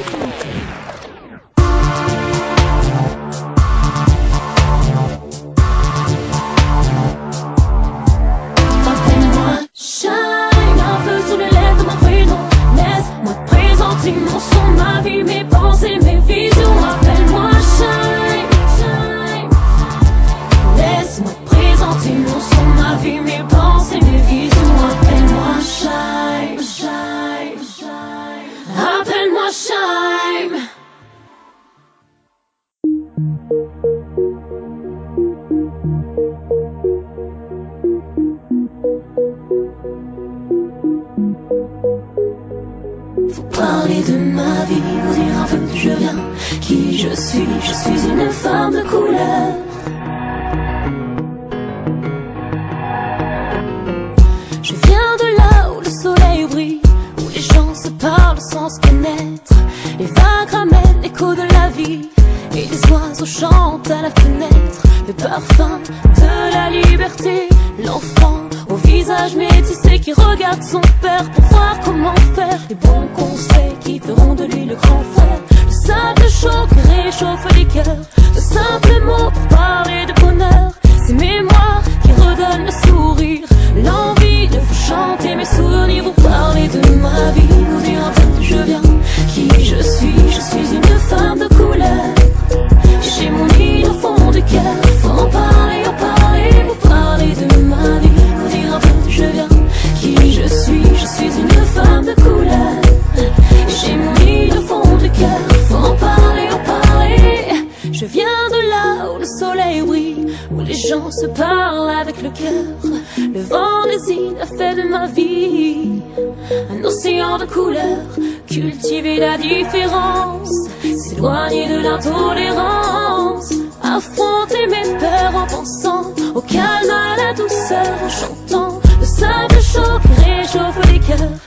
Mon son, ma vie, mes pensées, mes visions. Appelle-moi Shine, Shine. Laisse-moi présenter mon son, ma vie, mes pensées, mes visions. Appelle-moi Shine, Shine, Shine. Appelle-moi Shine. Faut parler de ma vie, vous dire un peu d'où je viens, qui je suis une femme de couleur. Je viens de là où le soleil brille, où les gens se parlent sans se connaître. Les vagues ramènent l'écho de la vie, et les oiseaux chantent à la fenêtre. Le parfum de la liberté, l'enfant au visage métissé qui regarde son père pour voir comment faire. Les bons conseils qui feront de lui le grand frère. Le sable chaud qui réchauffe les cœurs. De simples mots pour parler de bonheur. Ces mémoires qui redonnent le sourire, l'envie de vous chanter mes souvenirs. Vous parler de ma vie, vous dire un peu d'où je viens, qui je suis une femme de couleur. J'ai mon île au fond du cœur. Faut en parler, vous parler de ma vie, vous dire un peu d'où je viens, qui je suis une femme de couleur. J'ai mon île au fond du cœur. Faut en parler, je viens de là où le soleil brille, où les gens se parlent avec le cœur. Le vent des îles a fait de ma vie un océan de couleurs. Cultiver la différence, s'éloigner de l'intolérance. Affronter mes peurs en pensant au calme, à la douceur, en chantant le sable chaud qui réchauffe les cœurs.